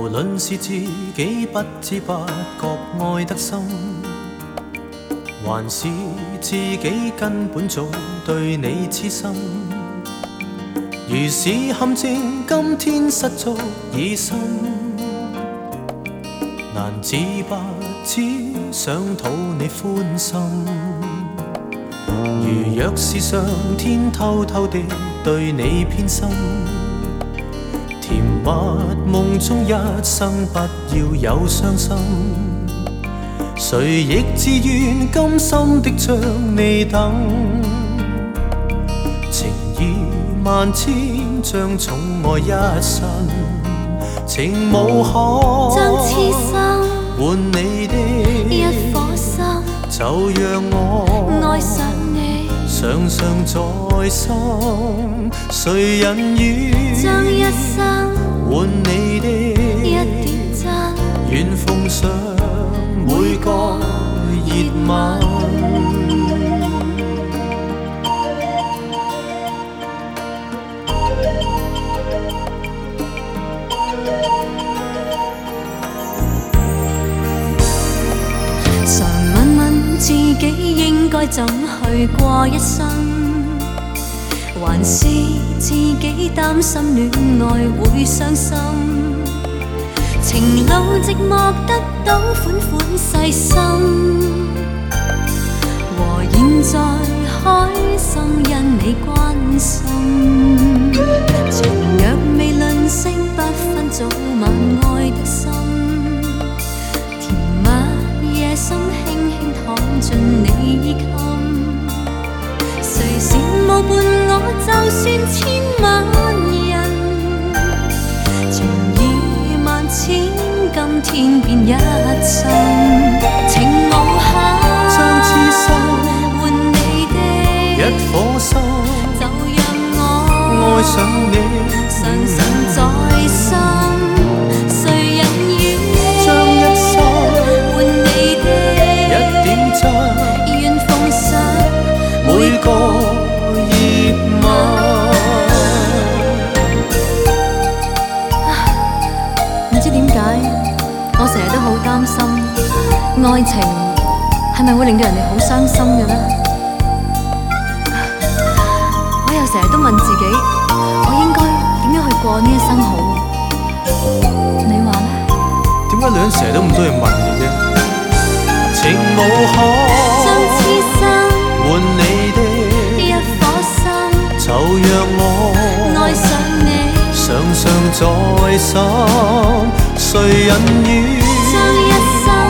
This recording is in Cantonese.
無論是自己不知不覺愛得深，還是自己根本早對你痴心。如是陷阱，今天失足已深，難自拔，只想討你歡心。如若是上天偷偷地對你偏心，甜蜜夢中一生不要有傷心。誰亦自願甘心的將你等，情意萬千將寵愛一生，情無可將痴心換你的一顆心， 就讓我愛上你， 常常在心。誰人願將一生換你的一點真， 願奉上每個熱吻。 常問問自己應該怎去過一生，還是自己擔心戀愛會傷心。情路寂寞得到款款細心，和現在開心因你關心。情若未吝嗇，不分早晚愛得深，甜蜜夜深輕輕躺進你衣襟。誰羨慕伴我，就算千萬人，情意萬千，今天變一生。情無限， 將痴心換你的一顆心， 就讓我愛上你， 常常在心。誰人願將一生換你的一點真， 願奉上每個熱吻。 唔知點解，我成日都好擔心，愛情係咪會令到人哋好傷心嘅呢？我又成日都問自己，我應該點樣去過呢一生好？你話呢？ 點解女人成日都咁多嘢問嘅啫？情無可將痴心換你的一顆心， 就讓我愛上你， 常常在心。誰人願將一生